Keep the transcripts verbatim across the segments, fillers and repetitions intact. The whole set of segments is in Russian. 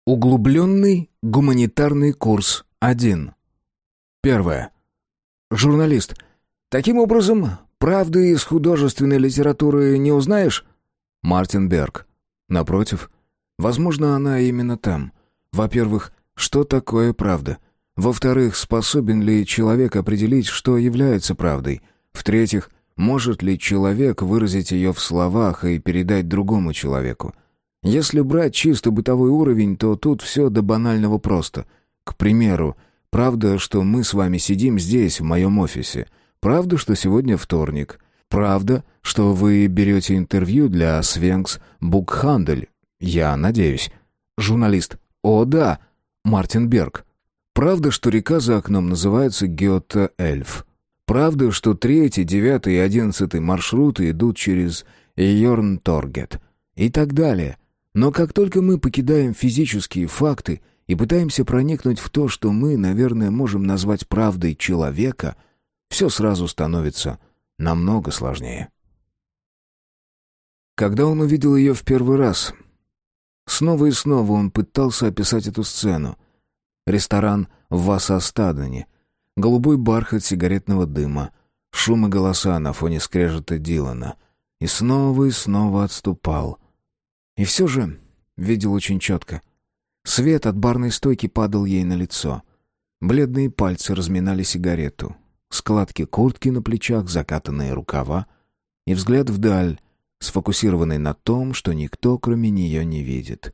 Углубленный гуманитарный курс один. Первое. Журналист. Таким образом, правды из художественной литературы не узнаешь? Мартин Берг. Напротив, возможно, она именно там. Во-первых, что такое правда? Во-вторых, способен ли человек определить, что является правдой? В-третьих, может ли человек выразить ее в словах и передать другому человеку? Если брать чисто бытовой уровень, то тут все до банального просто. К примеру, правда, что мы с вами сидим здесь, в моем офисе. Правда, что сегодня вторник. Правда, что вы берете интервью для Свенкс Букхандель. Я надеюсь. Журналист. О, да. Мартин Берг. Правда, что река за окном называется Гёте-Эльф. Правда, что третий, девятый и одиннадцатый маршруты идут через Йорнторгет. И так далее. Но как только мы покидаем физические факты и пытаемся проникнуть в то, что мы, наверное, можем назвать правдой человека, все сразу становится намного сложнее. Когда он увидел ее в первый раз, снова и снова он пытался описать эту сцену. Ресторан в Вассастадене, голубой бархат сигаретного дыма, шум и голоса на фоне скрежета Дилана. И снова и снова отступал. И все же видел очень четко. Свет от барной стойки падал ей на лицо. Бледные пальцы разминали сигарету. Складки куртки на плечах, закатанные рукава. И взгляд вдаль, сфокусированный на том, что никто, кроме нее, не видит.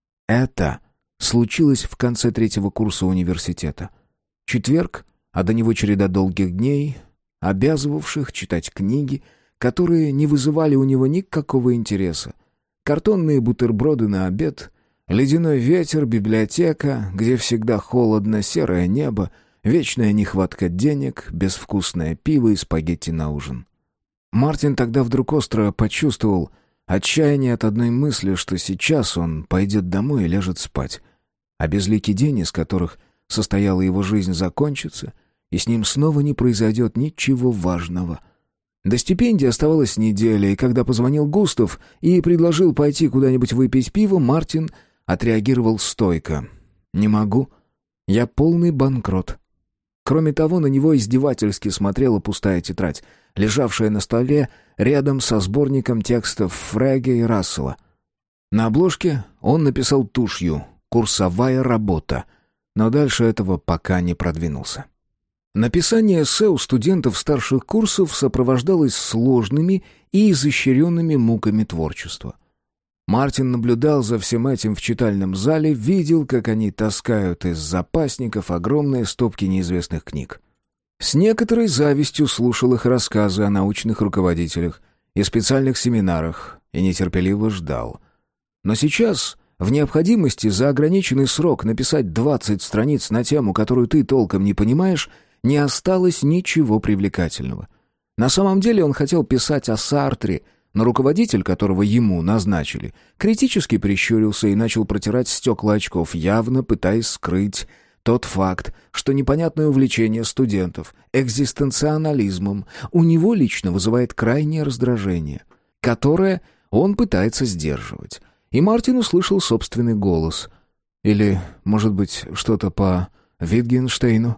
Это случилось в конце третьего курса университета. Четверг, а до него череда долгих дней, обязывавших читать книги, которые не вызывали у него никакого интереса. Картонные бутерброды на обед, ледяной ветер, библиотека, где всегда холодно, серое небо, вечная нехватка денег, безвкусное пиво и спагетти на ужин. Мартин тогда вдруг остро почувствовал отчаяние от одной мысли, что сейчас он пойдет домой и ляжет спать, а безликий день, из которых состояла его жизнь, закончится, и с ним снова не произойдет ничего важного. До стипендии оставалась неделя, и когда позвонил Густав и предложил пойти куда-нибудь выпить пиво, Мартин отреагировал стойко. «Не могу. Я полный банкрот». Кроме того, на него издевательски смотрела пустая тетрадь, лежавшая на столе рядом со сборником текстов Фреге и Рассела. На обложке он написал тушью «Курсовая работа», но дальше этого пока не продвинулся. Написание эссе у студентов старших курсов сопровождалось сложными и изощренными муками творчества. Мартин наблюдал за всем этим в читальном зале, видел, как они таскают из запасников огромные стопки неизвестных книг. С некоторой завистью слушал их рассказы о научных руководителях и специальных семинарах и нетерпеливо ждал. Но сейчас, в необходимости за ограниченный срок написать двадцать страниц на тему, которую ты толком не понимаешь, не осталось ничего привлекательного. На самом деле он хотел писать о Сартре, но руководитель, которого ему назначили, критически прищурился и начал протирать стекла очков, явно пытаясь скрыть тот факт, что непонятное увлечение студентов экзистенциализмом у него лично вызывает крайнее раздражение, которое он пытается сдерживать. И Мартин услышал собственный голос. Или, может быть, что-то по Витгенштейну.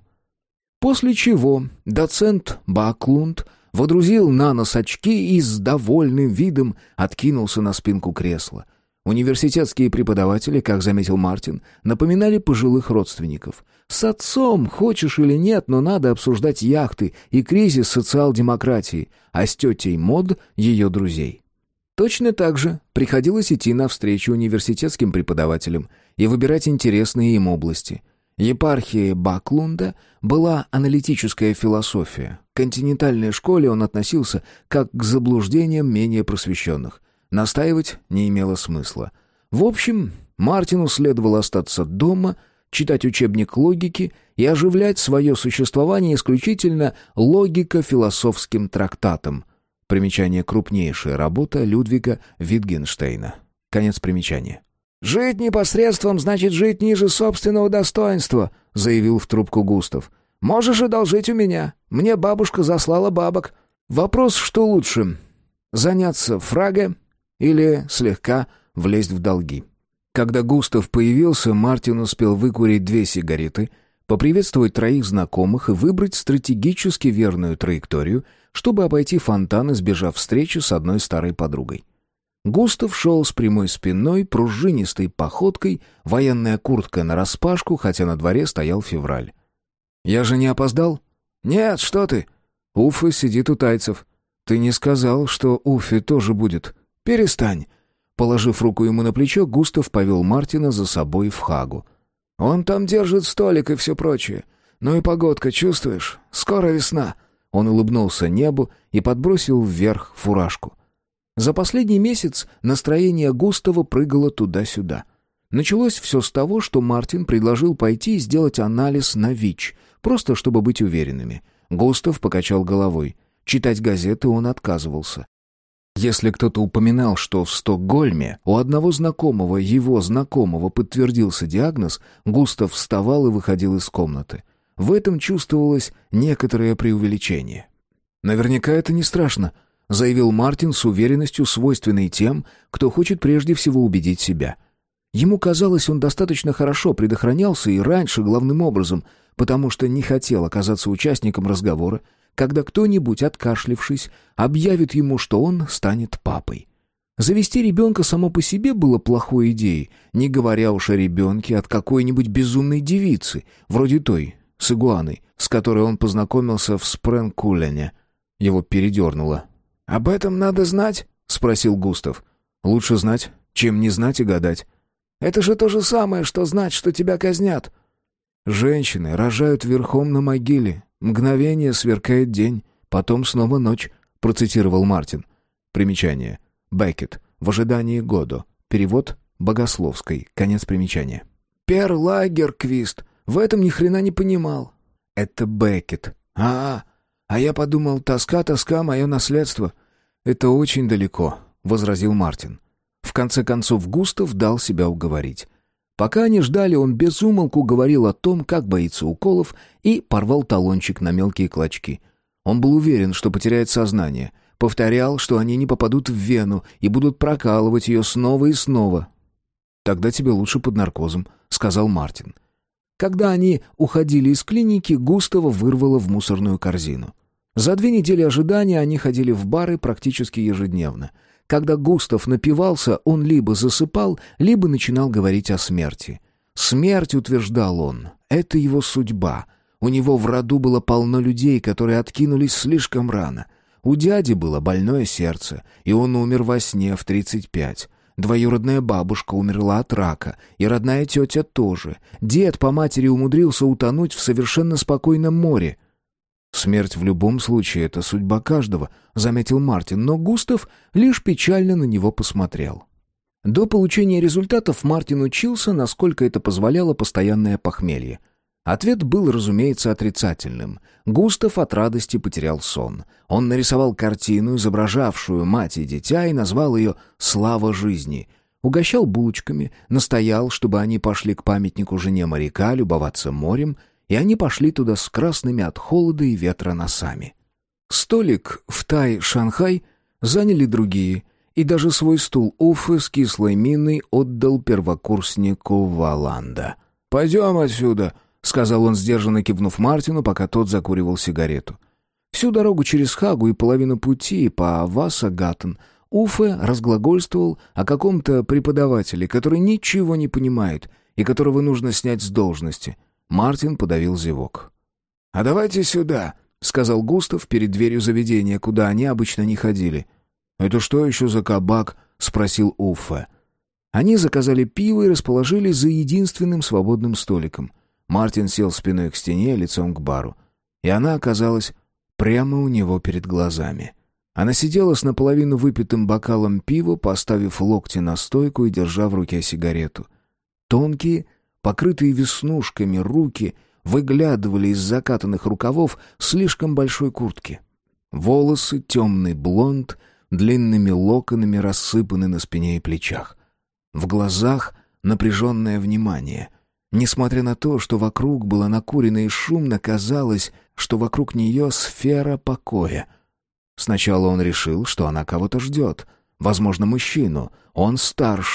После чего доцент Баклунд водрузил на нос очки и с довольным видом откинулся на спинку кресла. Университетские преподаватели, как заметил Мартин, напоминали пожилых родственников. С отцом, хочешь или нет, но надо обсуждать яхты и кризис социал-демократии, а с тетей Мод — ее друзей. Точно так же приходилось идти навстречу университетским преподавателям и выбирать интересные им области. Епархией Баклунда была аналитическая философия. К континентальной школе он относился как к заблуждениям менее просвещенных. Настаивать не имело смысла. В общем, Мартину следовало остаться дома, читать учебник логики и оживлять свое существование исключительно логико-философским трактатом. Примечание: крупнейшая работа Людвига Витгенштейна. Конец примечания. «Жить непосредством значит жить ниже собственного достоинства», — заявил в трубку Густав. «Можешь одолжить у меня. Мне бабушка заслала бабок. Вопрос, что лучше, заняться фраге или слегка влезть в долги?» Когда Густав появился, Мартин успел выкурить две сигареты, поприветствовать троих знакомых и выбрать стратегически верную траекторию, чтобы обойти фонтан, избежав встречи с одной старой подругой. Густав шел с прямой спиной, пружинистой походкой, военная куртка нараспашку, хотя на дворе стоял февраль. «Я же не опоздал?» «Нет, что ты!» «Уфа сидит у тайцев. Ты не сказал, что Уфе тоже будет?» «Перестань!» Положив руку ему на плечо, Густав повел Мартина за собой в Хагу. «Он там держит столик и все прочее. Ну и погодка, чувствуешь? Скоро весна!» Он улыбнулся небу и подбросил вверх фуражку. За последний месяц настроение Густава прыгало туда-сюда. Началось все с того, что Мартин предложил пойти и сделать анализ на ВИЧ, просто чтобы быть уверенными. Густав покачал головой. Читать газеты он отказывался. Если кто-то упоминал, что в Стокгольме у одного знакомого его знакомого подтвердился диагноз, Густав вставал и выходил из комнаты. В этом чувствовалось некоторое преувеличение. «Наверняка это не страшно», — заявил Мартин с уверенностью, свойственной тем, кто хочет прежде всего убедить себя. Ему казалось, он достаточно хорошо предохранялся и раньше, главным образом, потому что не хотел оказаться участником разговора, когда кто-нибудь, откашлившись, объявит ему, что он станет папой. Завести ребенка само по себе было плохой идеей, не говоря уж о ребенке от какой-нибудь безумной девицы, вроде той, с игуаной, с которой он познакомился в Спренкулене. Его передернуло. «Об этом надо знать?» — спросил Густав. «Лучше знать, чем не знать и гадать». «Это же то же самое, что знать, что тебя казнят». «Женщины рожают верхом на могиле. Мгновение сверкает день, потом снова ночь», — процитировал Мартин. Примечание. Беккет. В ожидании Годо. Перевод Богословской. Конец примечания. «Пер Лагерквист. В этом ни хрена не понимал». «Это Беккет». «А, а я подумал, тоска, тоска, мое наследство». «Это очень далеко», — возразил Мартин. В конце концов Густав дал себя уговорить. Пока они ждали, он без умолку говорил о том, как боится уколов, и порвал талончик на мелкие клочки. Он был уверен, что потеряет сознание. Повторял, что они не попадут в вену и будут прокалывать ее снова и снова. «Тогда тебе лучше под наркозом», — сказал Мартин. Когда они уходили из клиники, Густава вырвало в мусорную корзину. За две недели ожидания они ходили в бары практически ежедневно. Когда Густав напивался, он либо засыпал, либо начинал говорить о смерти. Смерть, утверждал он, это его судьба. У него в роду было полно людей, которые откинулись слишком рано. У дяди было больное сердце, и он умер во сне в тридцать пять. Двоюродная бабушка умерла от рака, и родная тетя тоже. Дед по матери умудрился утонуть в совершенно спокойном море. «Смерть в любом случае — это судьба каждого», — заметил Мартин, но Густав лишь печально на него посмотрел. До получения результатов Мартин учился, насколько это позволяло постоянное похмелье. Ответ был, разумеется, отрицательным. Густав от радости потерял сон. Он нарисовал картину, изображавшую мать и дитя, и назвал ее «Слава жизни». Угощал булочками, настоял, чтобы они пошли к памятнику жене моряка любоваться морем, и они пошли туда с красными от холода и ветра носами. Столик в Тай-Шанхай заняли другие, и даже свой стул Уфы с кислой миной отдал первокурснику Валанда. «Пойдем отсюда», — сказал он, сдержанно кивнув Мартину, пока тот закуривал сигарету. Всю дорогу через Хагу и половину пути по Васа-Гаттен Уфе разглагольствовал о каком-то преподавателе, который ничего не понимает и которого нужно снять с должности. Мартин подавил зевок. «А давайте сюда», — сказал Густав перед дверью заведения, куда они обычно не ходили. «Это что еще за кабак?» — спросил Уфе. Они заказали пиво и расположились за единственным свободным столиком. Мартин сел спиной к стене, лицом к бару. И она оказалась прямо у него перед глазами. Она сидела с наполовину выпитым бокалом пива, поставив локти на стойку и держа в руке сигарету. Тонкие, покрытые веснушками руки выглядывали из закатанных рукавов слишком большой куртки. Волосы, темный блонд, длинными локонами рассыпаны на спине и плечах. В глазах напряженное внимание. Несмотря на то, что вокруг было накурено и шумно, казалось, что вокруг нее сфера покоя. Сначала он решил, что она кого-то ждет. Возможно, мужчину. Он старше,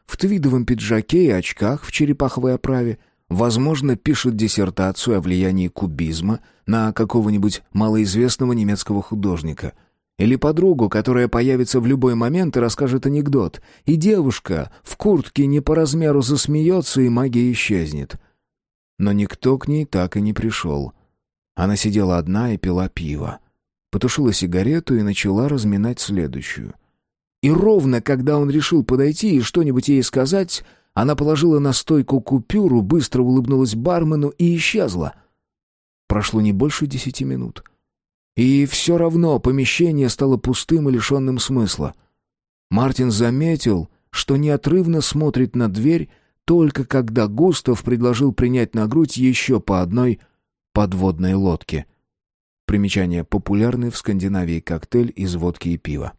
в твидовом пиджаке и очках в черепаховой оправе, возможно, пишет диссертацию о влиянии кубизма на какого-нибудь малоизвестного немецкого художника. Или подругу, которая появится в любой момент и расскажет анекдот. И девушка в куртке не по размеру засмеется, и магия исчезнет. Но никто к ней так и не пришел. Она сидела одна и пила пиво. Потушила сигарету и начала разминать следующую. И ровно когда он решил подойти и что-нибудь ей сказать, она положила на стойку купюру, быстро улыбнулась бармену и исчезла. Прошло не больше десяти минут. И все равно помещение стало пустым и лишенным смысла. Мартин заметил, что неотрывно смотрит на дверь, только когда Густав предложил принять на грудь еще по одной подводной лодке. Примечание: популярный в Скандинавии коктейль из водки и пива.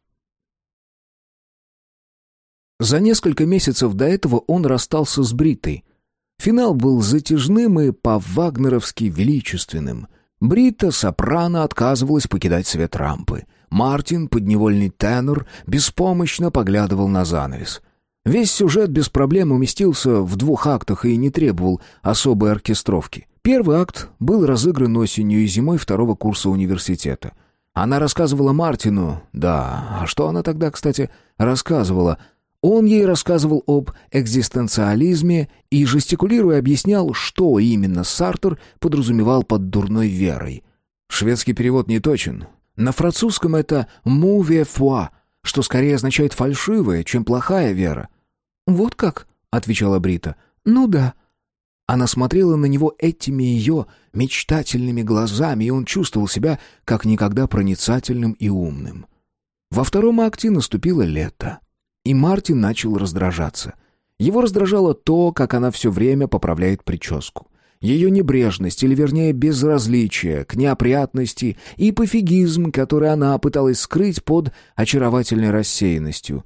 За несколько месяцев до этого он расстался с Бритой. Финал был затяжным и по-вагнеровски величественным. Брита, сопрано, отказывалась покидать свет рампы. Мартин, подневольный тенор, беспомощно поглядывал на занавес. Весь сюжет без проблем уместился в двух актах и не требовал особой оркестровки. Первый акт был разыгран осенью и зимой второго курса университета. Она рассказывала Мартину... Да, а что она тогда, кстати, рассказывала? Он ей рассказывал об экзистенциализме и, жестикулируя, объяснял, что именно Сартр подразумевал под дурной верой. Шведский перевод не точен. На французском это «mauvaise foi», что скорее означает «фальшивая», чем «плохая вера». «Вот как?» — отвечала Брита. «Ну да». Она смотрела на него этими ее мечтательными глазами, и он чувствовал себя как никогда проницательным и умным. Во втором акте наступило лето. И Мартин начал раздражаться. Его раздражало то, как она все время поправляет прическу. Ее небрежность, или вернее безразличие к неопрятности и пофигизм, который она пыталась скрыть под очаровательной рассеянностью.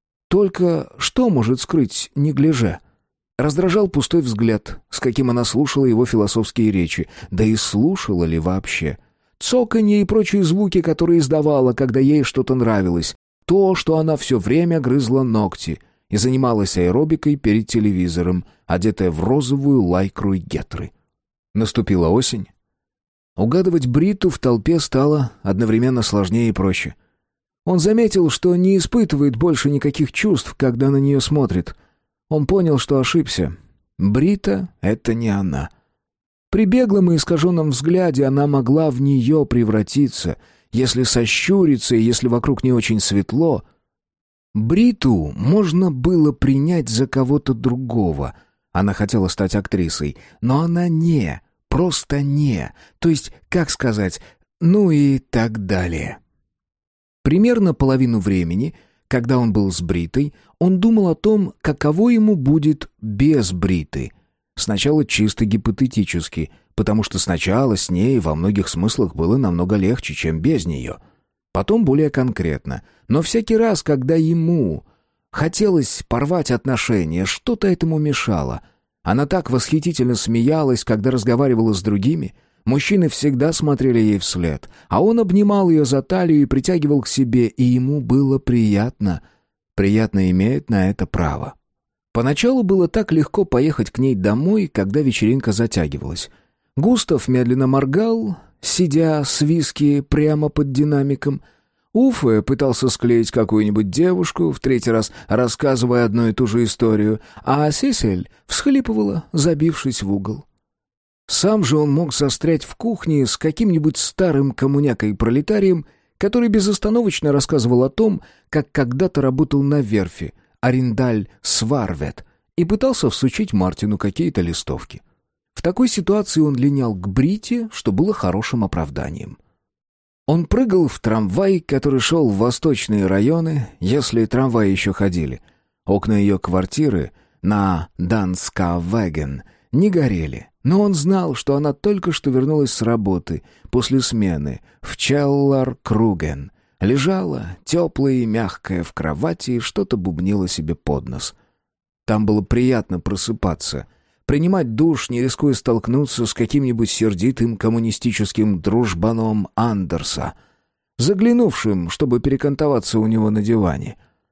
Только что может скрыть неглиже? Раздражал пустой взгляд, с каким она слушала его философские речи, да и слушала ли вообще. Цоканье и прочие звуки, которые издавала, когда ей что-то нравилось. То, что она все время грызла ногти и занималась аэробикой перед телевизором, одетая в розовую лайкру и гетры. Наступила осень. Угадывать Бриту в толпе стало одновременно сложнее и проще. Он заметил, что не испытывает больше никаких чувств, когда на нее смотрит. Он понял, что ошибся. Брита — это не она. При беглом и искаженном взгляде она могла в нее превратиться — если сощуриться и если вокруг не очень светло. Бриту можно было принять за кого-то другого. Она хотела стать актрисой, но она не, просто не. То есть, как сказать, ну и так далее. Примерно половину времени, когда он был с Бритой, он думал о том, каково ему будет без Бриты. Сначала чисто гипотетически, потому что сначала с ней во многих смыслах было намного легче, чем без нее. Потом более конкретно. Но всякий раз, когда ему хотелось порвать отношения, что-то этому мешало. Она так восхитительно смеялась, когда разговаривала с другими. Мужчины всегда смотрели ей вслед, а он обнимал ее за талию и притягивал к себе, и ему было приятно. Приятно иметь на это право. Поначалу было так легко поехать к ней домой, когда вечеринка затягивалась. Густав медленно моргал, сидя с виски прямо под динамиком. Уфе пытался склеить какую-нибудь девушку, в третий раз рассказывая одну и ту же историю, а Сисель всхлипывала, забившись в угол. Сам же он мог застрять в кухне с каким-нибудь старым коммунякой-пролетарием, который безостановочно рассказывал о том, как когда-то работал на верфи, Арендаль Сварвет, и пытался всучить Мартину какие-то листовки. В такой ситуации он линял к Брите, что было хорошим оправданием. Он прыгал в трамвай, который шел в восточные районы, если трамваи еще ходили. Окна ее квартиры на Данскавеген не горели, но он знал, что она только что вернулась с работы после смены в Челлар-Круген. Лежала, теплая и мягкая, в кровати и что-то бубнила себе под нос. Там было приятно просыпаться, принимать душ, не рискуя столкнуться с каким-нибудь сердитым коммунистическим дружбаном Андерса, заглянувшим, чтобы перекантоваться у него на диване.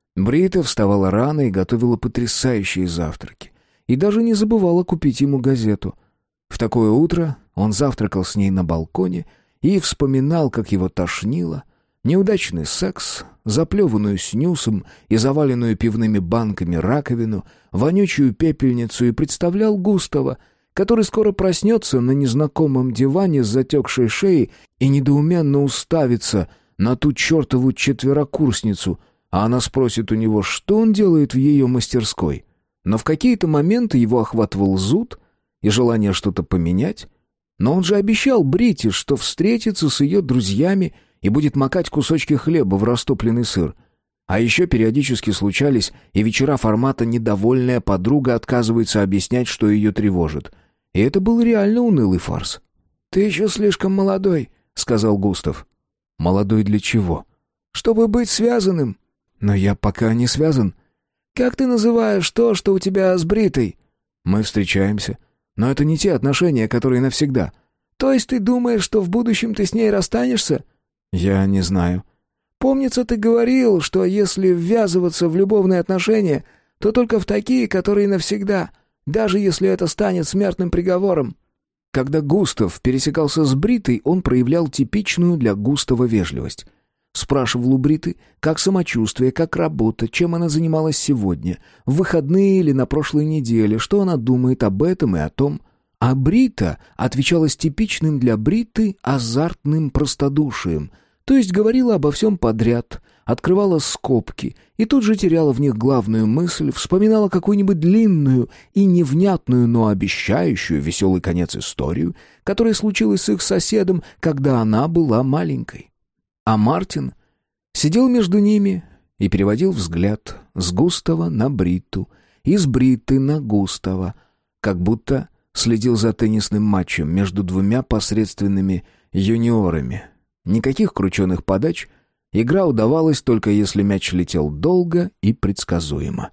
Брита вставала рано и готовила потрясающие завтраки. И даже не забывала купить ему газету. В такое утро он завтракал с ней на балконе и вспоминал, как его тошнило, неудачный секс, заплеванную снюсом и заваленную пивными банками раковину, вонючую пепельницу, и представлял Густава, который скоро проснется на незнакомом диване с затекшей шеей и недоуменно уставится на ту чертову четверокурсницу, а она спросит у него, что он делает в ее мастерской. Но в какие-то моменты его охватывал зуд и желание что-то поменять. Но он же обещал Брите, что встретится с ее друзьями и будет макать кусочки хлеба в растопленный сыр. А еще периодически случались и вечера формата «недовольная подруга отказывается объяснять, что ее тревожит». И это был реально унылый фарс. «Ты еще слишком молодой», — сказал Густав. «Молодой для чего?» «Чтобы быть связанным». «Но я пока не связан». «Как ты называешь то, что у тебя с Бритой?» «Мы встречаемся. Но это не те отношения, которые навсегда». «То есть ты думаешь, что в будущем ты с ней расстанешься?» «Я не знаю». «Помнится, ты говорил, что если ввязываться в любовные отношения, то только в такие, которые навсегда, даже если это станет смертным приговором». Когда Густав пересекался с Бритой, он проявлял типичную для Густава вежливость. Спрашивал у Бриты, как самочувствие, как работа, чем она занималась сегодня, в выходные или на прошлой неделе, что она думает об этом и о том. А Брита отвечала с типичным для Бриты азартным простодушием, то есть говорила обо всем подряд, открывала скобки и тут же теряла в них главную мысль, вспоминала какую-нибудь длинную и невнятную, но обещающую веселый конец историю, которая случилась с их соседом, когда она была маленькой. А Мартин сидел между ними и переводил взгляд с Густава на Бриту и с Бриты на Густава, как будто следил за теннисным матчем между двумя посредственными юниорами. Никаких крученых подач, игра удавалась только если мяч летел долго и предсказуемо.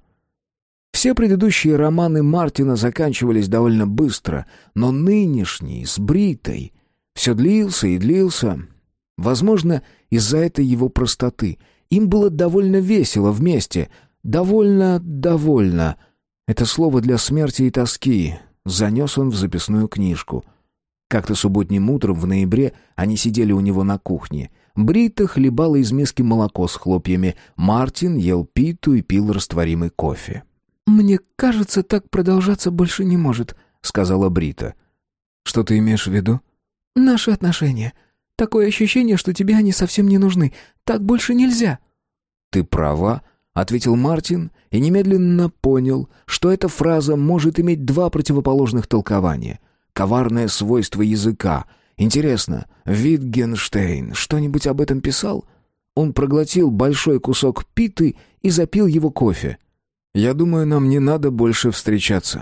Все предыдущие романы Мартина заканчивались довольно быстро, но нынешний с Бритой все длился и длился. Возможно, из-за этой его простоты. Им было довольно весело вместе. Довольно, довольно. Это слово для смерти и тоски. Занес он в записную книжку. Как-то субботним утром в ноябре они сидели у него на кухне. Брита хлебала из миски молоко с хлопьями. Мартин ел питу и пил растворимый кофе. «Мне кажется, так продолжаться больше не может», — сказала Брита. «Что ты имеешь в виду?» «Наши отношения. Такое ощущение, что тебе они совсем не нужны. Так больше нельзя». «Ты права», — ответил Мартин и немедленно понял, что эта фраза может иметь два противоположных толкования. Коварное свойство языка. Интересно, Витгенштейн что-нибудь об этом писал? Он проглотил большой кусок питы и запил его кофе. «Я думаю, нам не надо больше встречаться».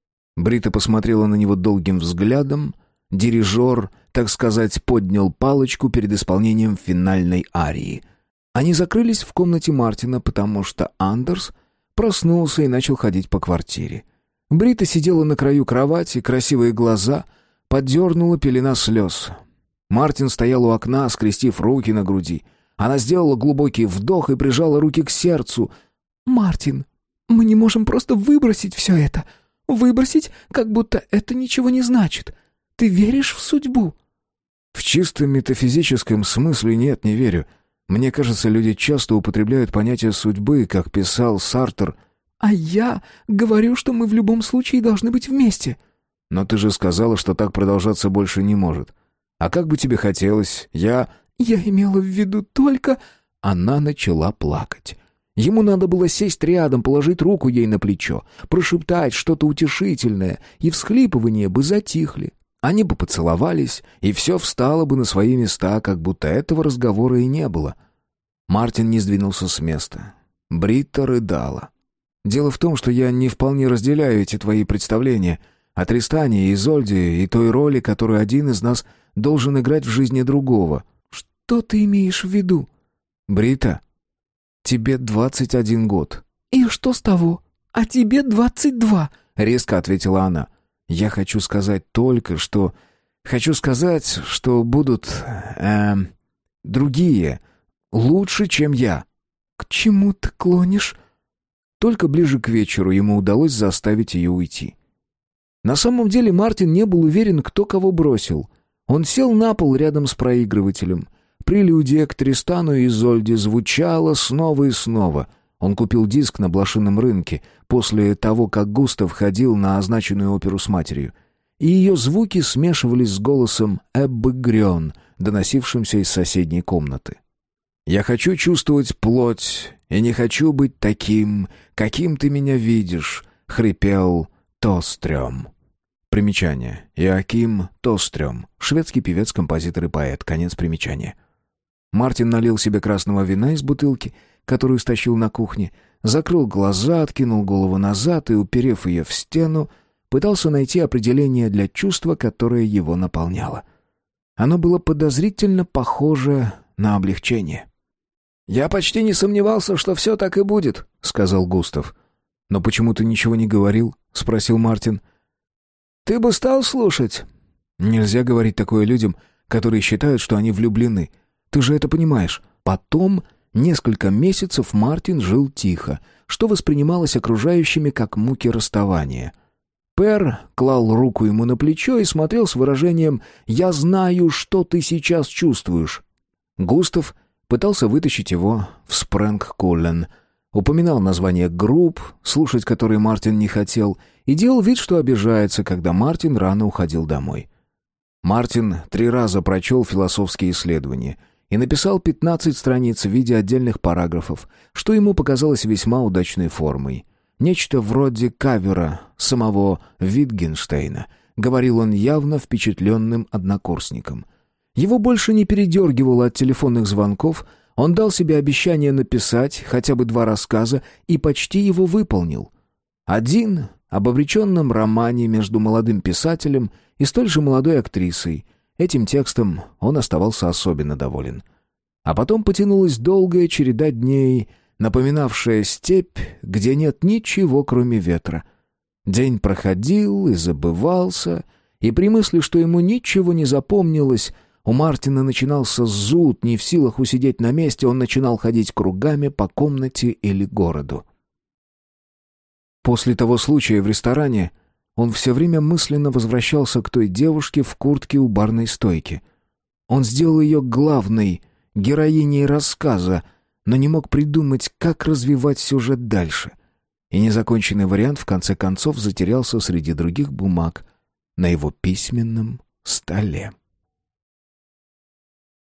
Брита посмотрела на него долгим взглядом. Дирижер, так сказать, поднял палочку перед исполнением финальной арии. Они закрылись в комнате Мартина, потому что Андерс проснулся и начал ходить по квартире. Брита сидела на краю кровати, красивые глаза, поддернула пелена слез. Мартин стоял у окна, скрестив руки на груди. Она сделала глубокий вдох и прижала руки к сердцу. «Мартин, мы не можем просто выбросить все это. Выбросить, как будто это ничего не значит. Ты веришь в судьбу?» «В чисто метафизическом смысле нет, не верю. Мне кажется, люди часто употребляют понятие судьбы, как писал Сартр». «А я говорю, что мы в любом случае должны быть вместе». «Но ты же сказала, что так продолжаться больше не может. А как бы тебе хотелось? Я...» «Я имела в виду только...» Она начала плакать. Ему надо было сесть рядом, положить руку ей на плечо, прошептать что-то утешительное, и всхлипывания бы затихли. Они бы поцеловались, и все встало бы на свои места, как будто этого разговора и не было. Мартин не сдвинулся с места. Брита рыдала. «Дело в том, что я не вполне разделяю эти твои представления о Тристане и Изольде и той роли, которую один из нас должен играть в жизни другого». «Что ты имеешь в виду?» «Брита, тебе двадцать один год». «И что с того? А тебе двадцать два», — резко ответила она. «Я хочу сказать только, что... Хочу сказать, что будут... Э, другие, лучше, чем я». «К чему ты клонишь?» Только ближе к вечеру ему удалось заставить ее уйти. На самом деле Мартин не был уверен, кто кого бросил. Он сел на пол рядом с проигрывателем. Прелюдия к Тристану и Изольде звучала снова и снова. Он купил диск на блошином рынке после того, как Густав ходил на означенную оперу с матерью. И ее звуки смешивались с голосом Эббы Грён, доносившимся из соседней комнаты. «Я хочу чувствовать плоть, и не хочу быть таким, каким ты меня видишь», — хрипел Тострём. Примечание. Иоаким Тострём. Шведский певец, композитор и поэт. Конец примечания. Мартин налил себе красного вина из бутылки, которую стащил на кухне, закрыл глаза, откинул голову назад и, уперев ее в стену, пытался найти определение для чувства, которое его наполняло. Оно было подозрительно похоже на облегчение. «Я почти не сомневался, что все так и будет», — сказал Густав. «Но почему ты ничего не говорил?» — спросил Мартин. «Ты бы стал слушать?» «Нельзя говорить такое людям, которые считают, что они влюблены. Ты же это понимаешь». Потом несколько месяцев Мартин жил тихо, что воспринималось окружающими как муки расставания. Пэр клал руку ему на плечо и смотрел с выражением «Я знаю, что ты сейчас чувствуешь». Густав пытался вытащить его в Спрэнгколлен, упоминал названия групп, слушать которые Мартин не хотел, и делал вид, что обижается, когда Мартин рано уходил домой. Мартин три раза прочел философские исследования и написал пятнадцать страниц в виде отдельных параграфов, что ему показалось весьма удачной формой. Нечто вроде кавера самого Витгенштейна, говорил он явно впечатленным однокурсникам. Его больше не передергивало от телефонных звонков, он дал себе обещание написать хотя бы два рассказа и почти его выполнил. Один об обреченном романе между молодым писателем и столь же молодой актрисой. Этим текстом он оставался особенно доволен. А потом потянулась долгая череда дней, напоминавшая степь, где нет ничего, кроме ветра. День проходил и забывался, и при мысли, что ему ничего не запомнилось, у Мартина начинался зуд, не в силах усидеть на месте, он начинал ходить кругами по комнате или городу. После того случая в ресторане он все время мысленно возвращался к той девушке в куртке у барной стойки. Он сделал ее главной героиней рассказа, но не мог придумать, как развивать сюжет дальше. И незаконченный вариант в конце концов затерялся среди других бумаг на его письменном столе.